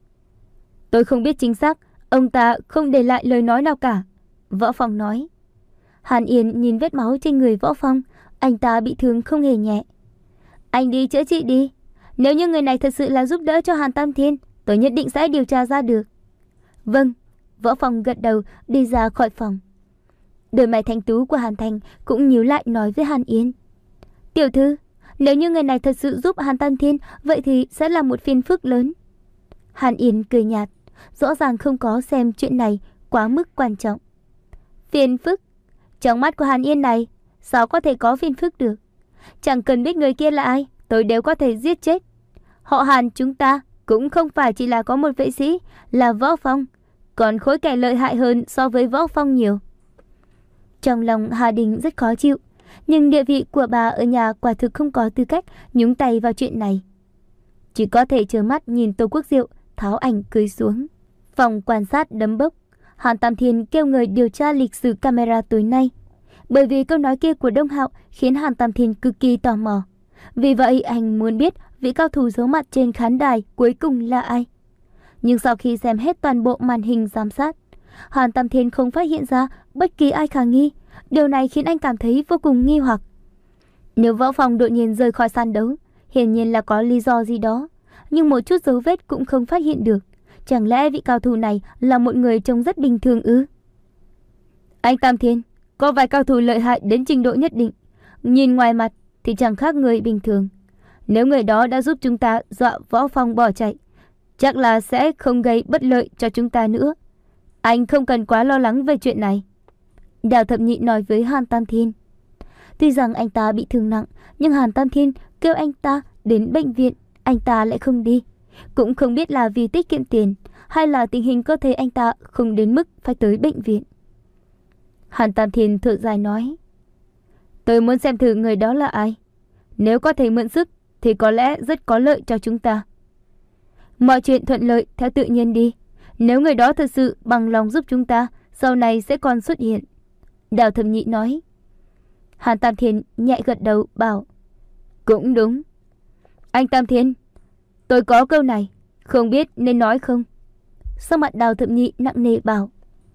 Speaker 1: Tôi không biết chính xác, ông ta không để lại lời nói nào cả. Võ Phong nói. Hàn Yên nhìn vết máu trên người Võ Phong, anh ta bị thương không hề nhẹ. Anh đi chữa trị đi. Nếu như người này thật sự là giúp đỡ cho Hàn Tam Thiên, tôi nhất định sẽ điều tra ra được. Vâng. Võ Phong gật đầu đi ra khỏi phòng. Đôi mày thanh tú của Hàn Thành cũng nhíu lại nói với Hàn Yên. Tiểu thư, nếu như người này thật sự giúp Hàn Tam Thiên, vậy thì sẽ là một phiền phức lớn. Hàn Yên cười nhạt, rõ ràng không có xem chuyện này quá mức quan trọng. Phiền phức? Trong mắt của Hàn Yên này, sao có thể có phiền phức được? Chẳng cần biết người kia là ai, tôi đều có thể giết chết. Họ Hàn chúng ta cũng không phải chỉ là có một vệ sĩ là Võ Phong, còn khối kẻ lợi hại hơn so với Võ Phong nhiều. Trong lòng Hà Đình rất khó chịu, nhưng địa vị của bà ở nhà quả thực không có tư cách nhúng tay vào chuyện này. Chỉ có thể trơ mắt nhìn Tô Quốc Diệu tháo ảnh cưới xuống. Phòng quan sát đấm bốc, Hàn Tam Thiên kêu người điều tra lịch sử camera tối nay. Bởi vì câu nói kia của Đông Hạo khiến Hàn Tam Thiên cực kỳ tò mò. Vì vậy anh muốn biết vị cao thủ giấu mặt trên khán đài cuối cùng là ai. Nhưng sau khi xem hết toàn bộ màn hình giám sát, Hàn Tam Thiên không phát hiện ra bất kỳ ai khả nghi. Điều này khiến anh cảm thấy vô cùng nghi hoặc. Nếu Võ Phong đột nhiên rời khỏi sàn đấu, hiển nhiên là có lý do gì đó, nhưng một chút dấu vết cũng không phát hiện được. Chẳng lẽ vị cao thủ này là một người trông rất bình thường ư? Anh Tam Thiên, có vài cao thủ lợi hại đến trình độ nhất định, nhìn ngoài mặt thì chẳng khác người bình thường. Nếu người đó đã giúp chúng ta dọa Võ Phong bỏ chạy, chắc là sẽ không gây bất lợi cho chúng ta nữa. Anh không cần quá lo lắng về chuyện này. Đào Thập Nhị nói với Hàn Tam Thiên. Tuy rằng anh ta bị thương nặng, nhưng Hàn Tam Thiên kêu anh ta đến bệnh viện, anh ta lại không đi. Cũng không biết là vì tiết kiệm tiền, hay là tình hình cơ thể anh ta không đến mức phải tới bệnh viện. Hàn Tam Thiên thở dài nói. Tôi muốn xem thử người đó là ai. Nếu có thể mượn sức thì có lẽ rất có lợi cho chúng ta. Mọi chuyện thuận lợi theo tự nhiên đi. Nếu người đó thật sự bằng lòng giúp chúng ta, sau này sẽ còn xuất hiện. Đào Thập Nhị nói. Hàn Tam Thiên nhẹ gật đầu bảo. Cũng đúng. Anh Tam Thiên, tôi có câu này, không biết nên nói không? Sau mặt Đào Thập Nhị nặng nề bảo.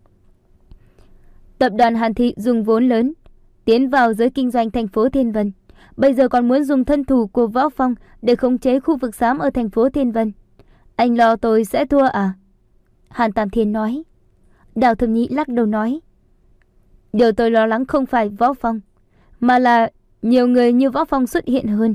Speaker 1: Tập đoàn Hàn Thị dùng vốn lớn tiến vào giới kinh doanh thành phố Thiên Vân, bây giờ còn muốn dùng thân thủ của Võ Phong để khống chế khu vực xám ở thành phố Thiên Vân. Anh lo tôi sẽ thua à? Hàn Tam Thiên nói. Đào Thẩm Nhi lắc đầu nói. Điều tôi lo lắng không phải Võ Phong, mà là nhiều người như Võ Phong xuất hiện hơn.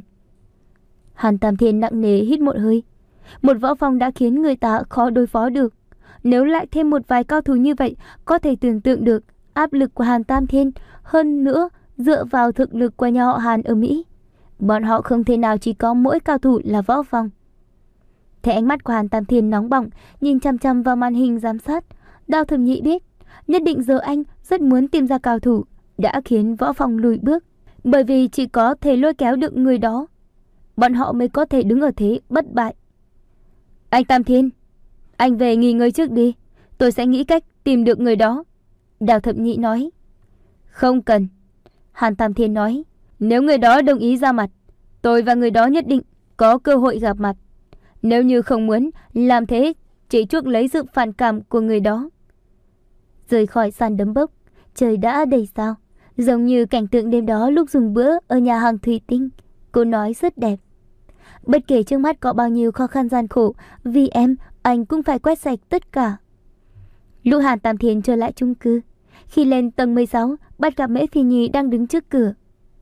Speaker 1: Hàn Tam Thiên nặng nề hít một hơi. Một Võ Phong đã khiến người ta khó đối phó được. Nếu lại thêm một vài cao thủ như vậy, có thể tưởng tượng được áp lực của Hàn Tam Thiên. Hơn nữa, dựa vào thực lực của nhà họ Hàn ở Mỹ, bọn họ không thể nào chỉ có mỗi cao thủ là Võ Phong. Thấy ánh mắt của Hàn Tam Thiên nóng bỏng, nhìn chăm chăm vào màn hình giám sát, Đào Thẩm Nhị biết, nhất định giờ anh rất muốn tìm ra cao thủ đã khiến Võ Phong lùi bước. Bởi vì chỉ có thể lôi kéo được người đó, bọn họ mới có thể đứng ở thế bất bại. Anh Tam Thiên, anh về nghỉ ngơi trước đi, tôi sẽ nghĩ cách tìm được người đó. Đào Thẩm Nhị nói. Không cần. Hàn Tam Thiên nói. Nếu người đó đồng ý ra mặt, tôi và người đó nhất định có cơ hội gặp mặt. Nếu như không muốn làm thế, chỉ chuốc lấy sự phản cảm của người đó. Rời khỏi sàn đấm bốc, trời đã đầy sao, giống như cảnh tượng đêm đó lúc dùng bữa ở nhà hàng Thủy Tinh. Cô nói rất đẹp. Bất kể trước mắt có bao nhiêu khó khăn gian khổ, vì em, anh cũng phải quét sạch tất cả. Lúc Hàn Tam Thiên trở lại chung cư, khi lên tầng mười sáu, bắt gặp Mễ Phi Nhi đang đứng trước cửa.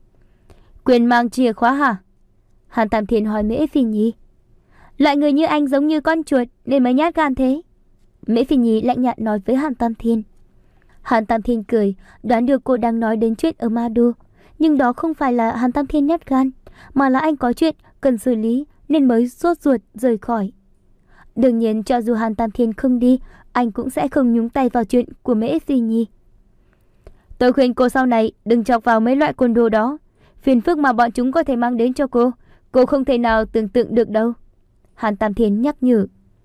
Speaker 1: Quyền mang chìa khóa hả? Hàn Tam Thiên hỏi Mễ Phi Nhi. Loại người như anh giống như con chuột nên mới nhát gan thế. Mễ Phi Nhi lạnh nhạt nói với Hàn Tam Thiên. Hàn Tam Thiên cười, đoán được cô đang nói đến chuyện ở Ma Đô. Nhưng đó không phải là Hàn Tam Thiên nhát gan, mà là anh có chuyện cần xử lý nên mới sốt ruột rời khỏi. Đương nhiên cho dù Hàn Tam Thiên không đi, anh cũng sẽ không nhúng tay vào chuyện của Mễ Phi Nhi. Tôi khuyên cô sau này đừng chọc vào mấy loại côn đồ đó. Phiền phức mà bọn chúng có thể mang đến cho cô, cô không thể nào tưởng tượng được đâu. Hàn Tam Thiên nhắc nhở.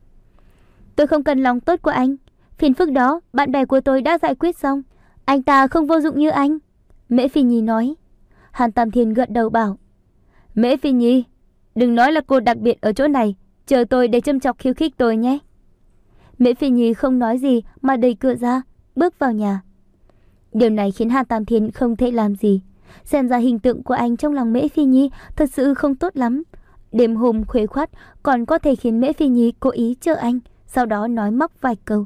Speaker 1: Tôi không cần lòng tốt của anh. Phiền phức đó bạn bè của tôi đã giải quyết xong. Anh ta không vô dụng như anh. Mễ Phi Nhi nói. Hàn Tam Thiên gật đầu bảo. Mễ Phi Nhi, đừng nói là cô đặc biệt ở chỗ này, chờ tôi để châm chọc khiêu khích tôi nhé. Mễ Phi Nhi không nói gì mà đẩy cửa ra, bước vào nhà. Điều này khiến Hàn Tam Thiên không thể làm gì. Xem ra hình tượng của anh trong lòng Mễ Phi Nhi thật sự không tốt lắm. Đêm hôm khuya khoắt còn có thể khiến Mễ Phi Nhi cố ý chờ anh, sau đó nói móc vài câu.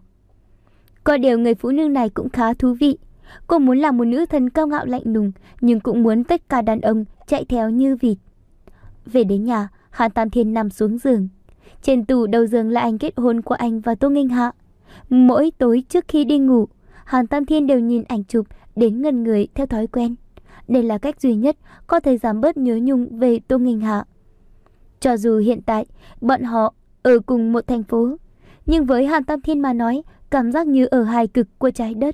Speaker 1: Có điều người phụ nữ này cũng khá thú vị. Cô muốn làm một nữ thần cao ngạo lạnh lùng, nhưng cũng muốn tất cả đàn ông chạy theo như vịt. Về đến nhà, Hàn Tam Thiên nằm xuống giường. Trên tủ đầu giường là ảnh kết hôn của anh và Tô Nghênh Hạ. Mỗi tối trước khi đi ngủ, Hàn Tam Thiên đều nhìn ảnh chụp đến ngẩn người theo thói quen. Đây là cách duy nhất có thể giảm bớt nhớ nhung về Tô Nghênh Hạ. Cho dù hiện tại bọn họ ở cùng một thành phố, nhưng với Hàn Tam Thiên mà nói, cảm giác như ở hai cực của trái đất.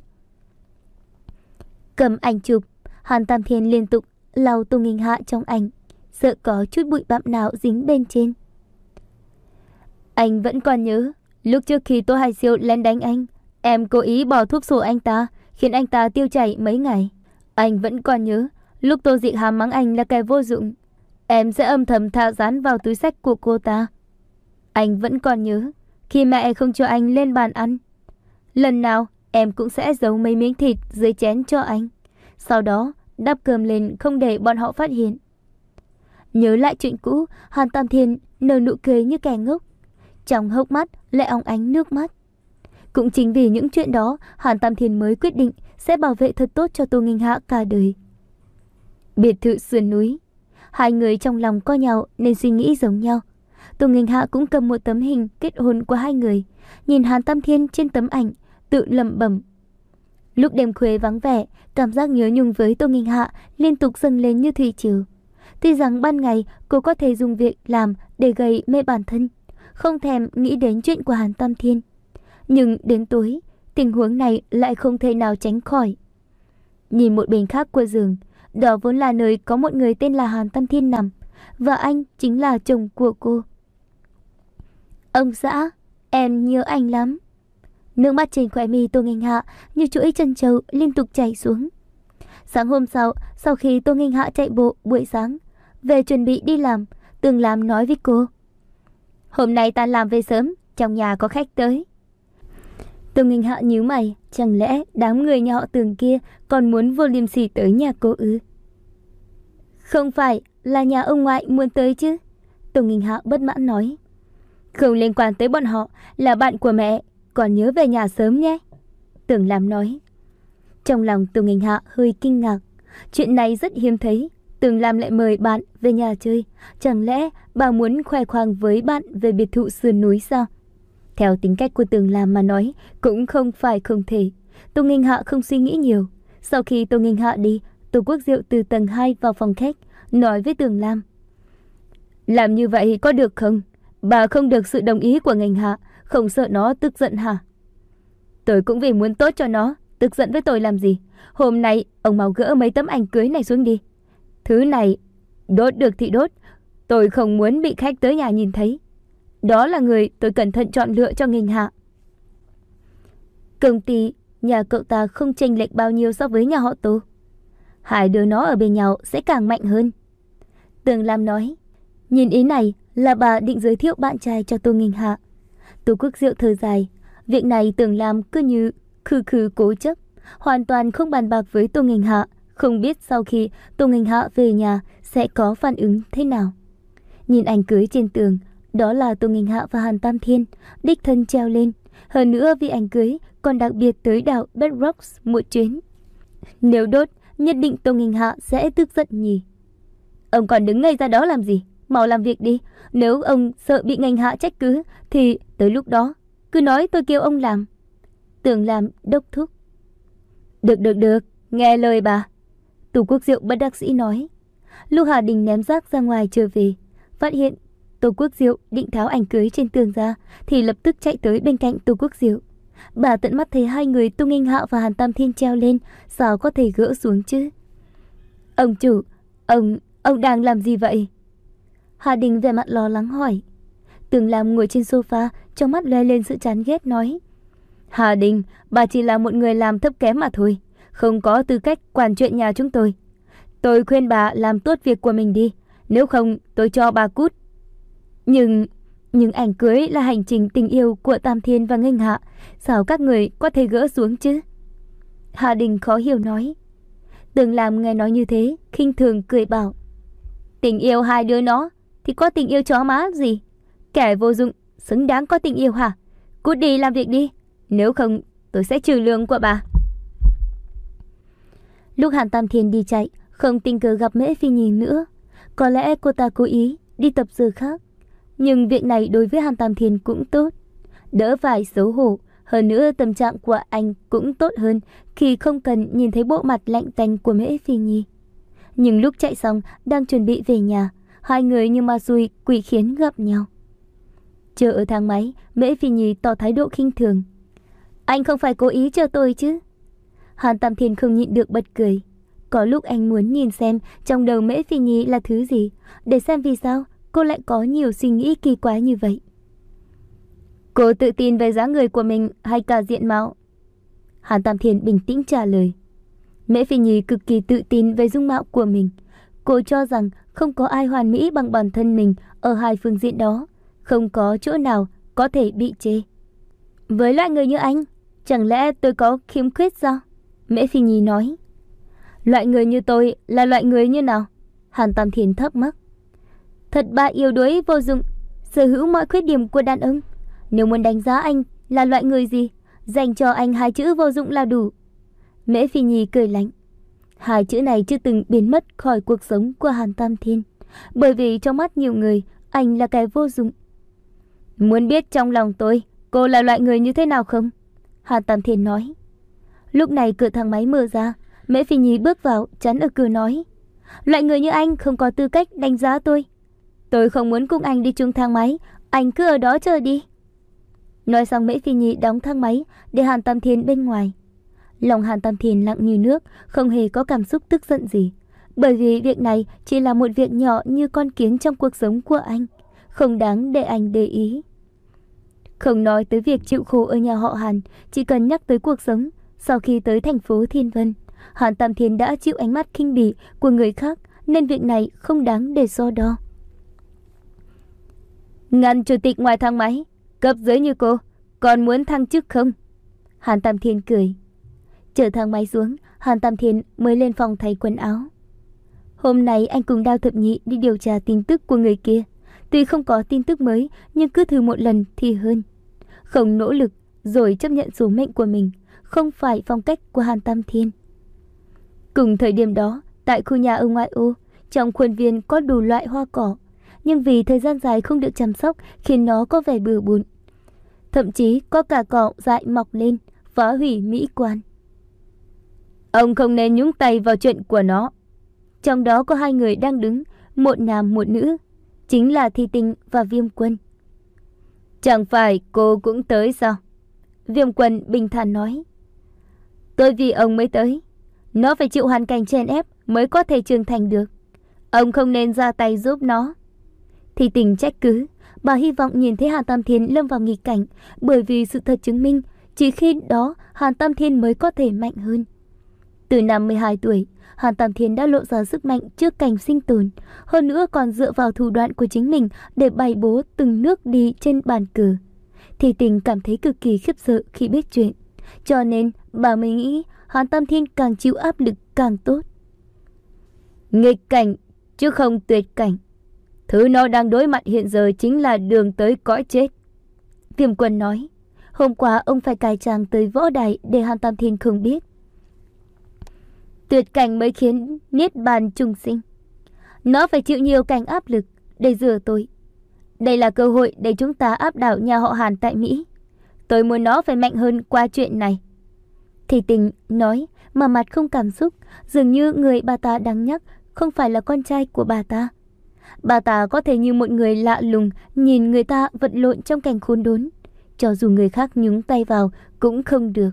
Speaker 1: Cầm ảnh chụp, Hàn Tam Thiên liên tục lau Tô Nghênh Hạ trong ảnh, sợ có chút bụi bặm nào dính bên trên. Anh vẫn còn nhớ, lúc trước khi Tô Hải Siêu lén đánh anh, em cố ý bỏ thuốc sổ anh ta, khiến anh ta tiêu chảy mấy ngày. Anh vẫn còn nhớ, lúc Tô Dị Hàm mắng anh là kẻ vô dụng, em sẽ âm thầm thạo dán vào túi xách của cô ta. Anh vẫn còn nhớ, khi mẹ không cho anh lên bàn ăn, lần nào em cũng sẽ giấu mấy miếng thịt dưới chén cho anh, sau đó đắp cơm lên không để bọn họ phát hiện. Nhớ lại chuyện cũ, Hàn Tam Thiên nở nụ cười như kẻ ngốc, trong hốc mắt lại óng ánh nước mắt. Cũng chính vì những chuyện đó, Hàn Tam Thiên mới quyết định sẽ bảo vệ thật tốt cho Tô Nghênh Hạ cả đời. Biệt thự sườn núi, hai người trong lòng co nhau nên suy nghĩ giống nhau. Tô Nghênh Hạ cũng cầm một tấm hình kết hôn của hai người, nhìn Hàn Tam Thiên trên tấm ảnh, tự lẩm bẩm. Lúc đêm khuya vắng vẻ, cảm giác nhớ nhung với Tô Nghênh Hạ liên tục dâng lên như thủy triều. Tuy rằng ban ngày cô có thể dùng việc làm để gây mê bản thân, không thèm nghĩ đến chuyện của Hàn Tam Thiên, nhưng đến tối, tình huống này lại không thể nào tránh khỏi. Nhìn một bên khác của giường, đó vốn là nơi có một người tên là Hàn Tam Thiên nằm, và anh chính là chồng của cô. Ông xã, em nhớ anh lắm. Nước mắt trên khóe mi Tô Nghênh Hạ như chuỗi chân trâu liên tục chảy xuống. Sáng hôm sau, sau khi Tô Nghênh Hạ chạy bộ buổi sáng, về chuẩn bị đi làm, Tường Lam nói với cô. Hôm nay ta làm về sớm, trong nhà có khách tới. Tô Nghênh Hạ nhíu mày, chẳng lẽ đám người nhà họ Tường kia còn muốn vô liêm sỉ tới nhà cô ư? Không phải là nhà ông ngoại muốn tới chứ? Tô Nghênh Hạ bất mãn nói. Không liên quan tới bọn họ, là bạn của mẹ, còn nhớ về nhà sớm nhé. Tưởng Lam nói. Trong lòng Tô Nghênh Hạ hơi kinh ngạc. Chuyện này rất hiếm thấy. Tưởng Lam lại mời bạn về nhà chơi. Chẳng lẽ bà muốn khoe khoang với bạn về biệt thự sườn núi sao? Theo tính cách của Tưởng Lam mà nói, cũng không phải không thể. Tô Nghênh Hạ không suy nghĩ nhiều. Sau khi Tô Nghênh Hạ đi, Tô Quốc Diệu từ tầng hai vào phòng khách, nói với Tưởng Lam. Làm như vậy có được không? Bà không được sự đồng ý của Nghênh Hạ, không sợ nó tức giận hả? Tôi cũng vì muốn tốt cho nó, tức giận với tôi làm gì? Hôm nay ông mau gỡ mấy tấm ảnh cưới này xuống đi. Thứ này đốt được thì đốt, tôi không muốn bị khách tới nhà nhìn thấy. Đó là người tôi cẩn thận chọn lựa cho Nghênh Hạ. Công ty nhà cậu ta không chênh lệch bao nhiêu so với nhà họ Tô. Hai đứa nó ở bên nhau sẽ càng mạnh hơn. Tưởng Lam nói. Nhìn ý này là bà định giới thiệu bạn trai cho Tô Nghênh Hạ. Tô Quốc Diệu thở dài. Việc này Tưởng Lam cứ như khư khư cố chấp, hoàn toàn không bàn bạc với Tô Nghênh Hạ, không biết sau khi Tô Nghênh Hạ về nhà sẽ có phản ứng thế nào. Nhìn ảnh cưới trên tường, đó là Tô Nghênh Hạ và Hàn Tam Thiên đích thân treo lên. Hơn nữa vì ảnh cưới còn đặc biệt tới đảo Bedrocks một chuyến. Nếu đốt, nhất định Tô Nghênh Hạ sẽ tức giận nhỉ. Ông còn đứng ngây ra đó làm gì? Mau làm việc đi. Nếu ông sợ bị Nghênh Hạ trách cứ thì tới lúc đó cứ nói tôi kêu ông làm. Tưởng Lam đốc thúc. Được được được, nghe lời bà. Tô Quốc Diệu bất đắc dĩ nói. Lúc Hà Đình ném rác ra ngoài trở về, phát hiện Tô Quốc Diệu định tháo ảnh cưới trên tường ra, thì lập tức chạy tới bên cạnh Tô Quốc Diệu. Bà tận mắt thấy hai người Tô Nghênh Hạ và Hàn Tam Thiên treo lên, sao có thể gỡ xuống chứ? Ông chủ, ông, ông đang làm gì vậy? Hà Đình vẻ mặt lo lắng hỏi. Tưởng Lam ngồi trên sofa, trong mắt lóe lên sự chán ghét nói. Hà Đình, bà chỉ là một người làm thấp kém mà thôi, không có tư cách quản chuyện nhà chúng tôi. Tôi khuyên bà làm tốt việc của mình đi, nếu không tôi cho bà cút. Nhưng, nhưng ảnh cưới là hành trình tình yêu của Tam Thiên và Nghênh Hạ, sao các người có thể gỡ xuống chứ? Hà Đình khó hiểu nói. Tưởng Lam nghe nói như thế, khinh thường cười bảo. Tình yêu hai đứa nó thì có tình yêu chó má gì? Kẻ vô dụng xứng đáng có tình yêu hả? Cút đi làm việc đi, nếu không tôi sẽ trừ lương của bà. Lúc Hàn Tam Thiên đi chạy, không tình cờ gặp Mễ Phi Nhi nữa. Có lẽ cô ta cố ý đi tập giờ khác. Nhưng việc này đối với Hàn Tam Thiên cũng tốt, đỡ phải xấu hổ. Hơn nữa tâm trạng của anh cũng tốt hơn khi không cần nhìn thấy bộ mặt lạnh tanh của Mễ Phi Nhi. Nhưng lúc chạy xong, đang chuẩn bị về nhà, hai người như ma xui quỷ khiến gặp nhau. Chờ ở thang máy, Mễ Phi Nhi tỏ thái độ khinh thường. Anh không phải cố ý chờ tôi chứ? Hàn Tam Thiên không nhịn được bật cười. Có lúc anh muốn nhìn xem trong đầu Mễ Phi Nhi là thứ gì, để xem vì sao cô lại có nhiều suy nghĩ kỳ quái như vậy. Cô tự tin về dáng người của mình hay cả diện mạo? Hàn Tam Thiên bình tĩnh trả lời. Mễ Phi Nhi cực kỳ tự tin về dung mạo của mình. Cô cho rằng không có ai hoàn mỹ bằng bản thân mình ở hai phương diện đó, không có chỗ nào có thể bị chê. Với loại người như anh, chẳng lẽ tôi có khiếm khuyết sao? Mễ Phi Nhi nói. Loại người như tôi là loại người như nào? Hàn Tam Thiên thắc mắc. Thật bạ yếu đuối vô dụng, sở hữu mọi khuyết điểm của đàn ông. Nếu muốn đánh giá anh là loại người gì, dành cho anh hai chữ vô dụng là đủ. Mễ Phi Nhi cười lạnh. Hai chữ này chưa từng biến mất khỏi cuộc sống của Hàn Tam Thiên, bởi vì trong mắt nhiều người, anh là kẻ vô dụng. Muốn biết trong lòng tôi, cô là loại người như thế nào không? Hàn Tam Thiên nói. Lúc này cửa thang máy mở ra, Mễ Phi Nhi bước vào, chắn ở cửa nói. Loại người như anh không có tư cách đánh giá tôi. Tôi không muốn cùng anh đi chung thang máy, anh cứ ở đó chờ đi. Nói xong Mễ Phi Nhi đóng thang máy để Hàn Tam Thiên bên ngoài. Lòng Hàn Tam Thiên lặng như nước, không hề có cảm xúc tức giận gì, bởi vì việc này chỉ là một việc nhỏ như con kiến trong cuộc sống của anh, không đáng để anh để ý. Không nói tới việc chịu khổ ở nhà họ Hàn, chỉ cần nhắc tới cuộc sống sau khi tới thành phố Thiên Vân, Hàn Tam Thiên đã chịu ánh mắt khinh bỉ của người khác, nên việc này không đáng để so đo. Ngăn chủ tịch ngoài thang máy, cấp dưới như cô, còn muốn thăng chức không? Hàn Tam Thiên cười. Chở thang máy xuống, Hàn Tam Thiên mới lên phòng thay quần áo. Hôm nay anh cùng Đao Thập Nhị đi điều tra tin tức của người kia. Tuy không có tin tức mới, nhưng cứ thử một lần thì hơn. Không nỗ lực, rồi chấp nhận số mệnh của mình, không phải phong cách của Hàn Tam Thiên. Cùng thời điểm đó, tại khu nhà ở ngoại ô, trong khuôn viên có đủ loại hoa cỏ, nhưng vì thời gian dài không được chăm sóc khiến nó có vẻ bừa bộn. Thậm chí có cả cỏ dại mọc lên, phá hủy mỹ quan. Ông không nên nhúng tay vào chuyện của nó. Trong đó có hai người đang đứng, một nam một nữ, chính là Thi Tình và Viêm Quân. Chẳng phải cô cũng tới sao? Viêm Quân bình thản nói. Tôi vì ông mới tới. Nó phải chịu hoàn cảnh chèn ép mới có thể trưởng thành được. Ông không nên ra tay giúp nó. Thi Tình trách cứ. Bà hy vọng nhìn thấy Hàn Tam Thiên lâm vào nghịch cảnh, bởi vì sự thật chứng minh chỉ khi đó Hàn Tam Thiên mới có thể mạnh hơn. Từ năm mười hai tuổi, Hàn Tam Thiên đã lộ ra sức mạnh trước cảnh sinh tồn, hơn nữa còn dựa vào thủ đoạn của chính mình để bày bố từng nước đi trên bàn cờ. Thì Tình cảm thấy cực kỳ khiếp sợ khi biết chuyện, cho nên bà mới nghĩ Hàn Tam Thiên càng chịu áp lực càng tốt. Nghịch cảnh chứ không tuyệt cảnh. Thứ nó đang đối mặt hiện giờ chính là đường tới cõi chết. Viêm Quân nói. Hôm qua ông phải cài tràng tới võ đài để Hàn Tam Thiên không biết. Tuyệt cảnh mới khiến niết bàn trùng sinh. Nó phải chịu nhiều cảnh áp lực để rửa tội. Đây là cơ hội để chúng ta áp đảo nhà họ Hàn tại Mỹ. Tôi muốn nó phải mạnh hơn qua chuyện này. Thì Tình nói mà mặt không cảm xúc, dường như người bà ta đáng nhắc không phải là con trai của bà ta. Bà ta có thể như một người lạ lùng nhìn người ta vật lộn trong cảnh khốn đốn, cho dù người khác nhúng tay vào cũng không được.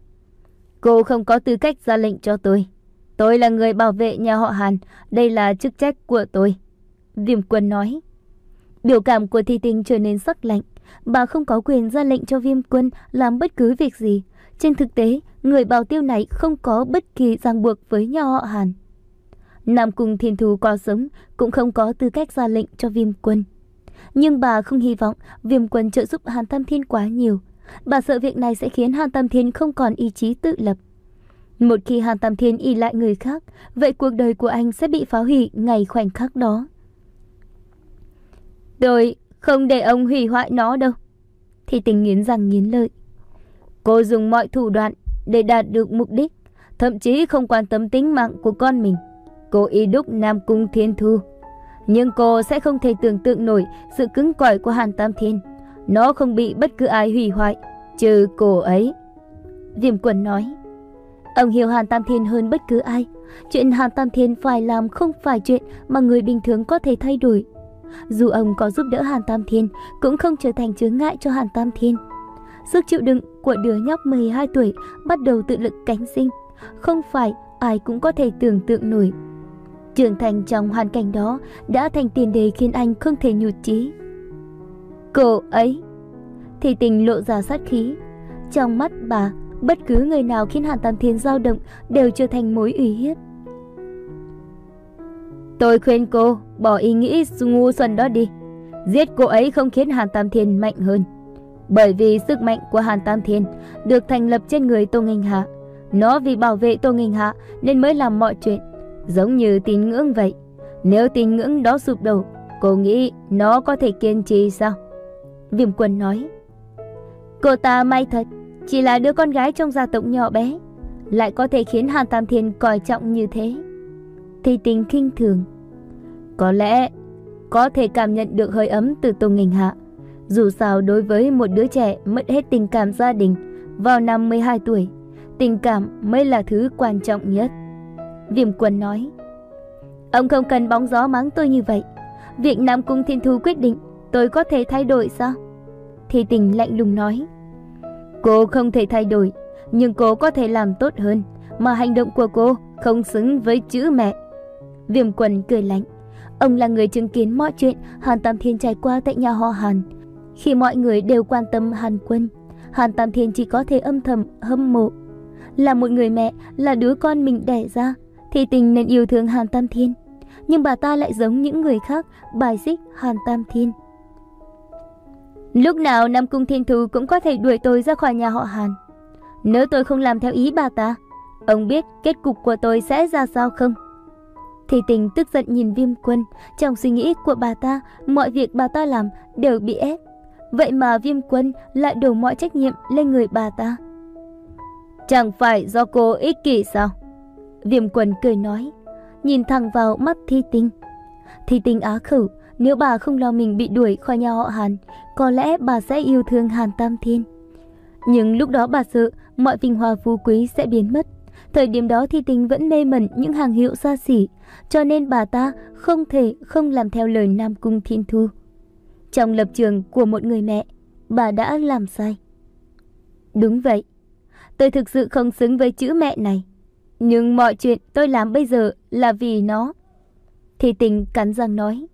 Speaker 1: Cô không có tư cách ra lệnh cho tôi. Tôi là người bảo vệ nhà họ Hàn, đây là chức trách của tôi. Viêm Quân nói. Biểu cảm của Thi Tình trở nên sắc lạnh. Bà không có quyền ra lệnh cho Viêm Quân làm bất cứ việc gì. Trên thực tế, người bảo tiêu này không có bất kỳ ràng buộc với nhà họ Hàn. Nam Cung Thiên Thù có sống cũng không có tư cách ra lệnh cho Viêm Quân. Nhưng bà không hy vọng Viêm Quân trợ giúp Hàn Tam Thiên quá nhiều. Bà sợ việc này sẽ khiến Hàn Tam Thiên không còn ý chí tự lập. Một khi Hàn Tam Thiên ỷ lại người khác, vậy cuộc đời của anh sẽ bị phá hủy ngay khoảnh khắc đó. Tôi không để ông hủy hoại nó đâu. Thì Tình nghiến răng nghiến lợi. Cô dùng mọi thủ đoạn để đạt được mục đích, thậm chí không quan tâm tính mạng của con mình. Cô y đúc Nam Cung Thiên Thu. Nhưng cô sẽ không thể tưởng tượng nổi sự cứng cỏi của Hàn Tam Thiên. Nó không bị bất cứ ai hủy hoại, trừ cô ấy. Viêm Quân nói. Ông hiểu Hàn Tam Thiên hơn bất cứ ai. Chuyện Hàn Tam Thiên phải làm không phải chuyện mà người bình thường có thể thay đổi. Dù ông có giúp đỡ Hàn Tam Thiên, cũng không trở thành chướng ngại cho Hàn Tam Thiên. Sức chịu đựng của đứa nhóc mười hai tuổi bắt đầu tự lực cánh sinh, không phải ai cũng có thể tưởng tượng nổi. Trưởng thành trong hoàn cảnh đó đã thành tiền đề khiến anh không thể nhụt chí. Cô ấy. Thì Tình lộ ra sát khí. Trong mắt bà, bất cứ người nào khiến Hàn Tam Thiên dao động đều trở thành mối uy hiếp. Tôi khuyên cô bỏ ý nghĩ ngu xuẩn đó đi. Giết cô ấy không khiến Hàn Tam Thiên mạnh hơn. Bởi vì sức mạnh của Hàn Tam Thiên được thành lập trên người Tô Nghênh Hạ. Nó vì bảo vệ Tô Nghênh Hạ nên mới làm mọi chuyện. Giống như tín ngưỡng vậy. Nếu tín ngưỡng đó sụp đổ, cô nghĩ nó có thể kiên trì sao? Viêm Quân nói. Cô ta may thật, chỉ là đứa con gái trong gia tộc nhỏ bé, lại có thể khiến Hàn Tam Thiên coi trọng như thế. Thì Tình khinh thường. Có lẽ có thể cảm nhận được hơi ấm từ Tô Nghênh Hạ. Dù sao đối với một đứa trẻ mất hết tình cảm gia đình vào năm mười hai tuổi, tình cảm mới là thứ quan trọng nhất. Viêm Quân nói. Ông không cần bóng gió mắng tôi như vậy. Việc Nam Cung Thiên Thu quyết định, tôi có thể thay đổi sao? Thì Tình lạnh lùng nói. Cô không thể thay đổi, nhưng cô có thể làm tốt hơn, mà hành động của cô không xứng với chữ mẹ. Viêm Quân cười lạnh. Ông là người chứng kiến mọi chuyện Hàn Tam Thiên trải qua tại nhà họ Hàn. Khi mọi người đều quan tâm Hàn Quân, Hàn Tam Thiên chỉ có thể âm thầm hâm mộ. Là một người mẹ, là đứa con mình đẻ ra, thì Tình nên yêu thương Hàn Tam Thiên. Nhưng bà ta lại giống những người khác, bài xích Hàn Tam Thiên. Lúc nào Nam Cung Thiên Thù cũng có thể đuổi tôi ra khỏi nhà họ Hàn. Nếu tôi không làm theo ý bà ta, ông biết kết cục của tôi sẽ ra sao không? Thì Tình tức giận nhìn Viêm Quân. Trong suy nghĩ của bà ta, mọi việc bà ta làm đều bị ép. Vậy mà Viêm Quân lại đổ mọi trách nhiệm lên người bà ta. Chẳng phải do cô ích kỷ sao? Viêm Quân cười nói, nhìn thẳng vào mắt Thi Tinh. Thi Tinh á khẩu, nếu bà không lo mình bị đuổi khỏi nhà họ Hàn, có lẽ bà sẽ yêu thương Hàn Tam Thiên. Nhưng lúc đó bà sợ mọi vinh hoa phú quý sẽ biến mất. Thời điểm đó Thi Tinh vẫn mê mẩn những hàng hiệu xa xỉ, cho nên bà ta không thể không làm theo lời Nam Cung Thiên Thu. Trong lập trường của một người mẹ, bà đã làm sai. Đúng vậy, tôi thực sự không xứng với chữ mẹ này. Nhưng mọi chuyện tôi làm bây giờ là vì nó. Thi Tinh cắn răng nói.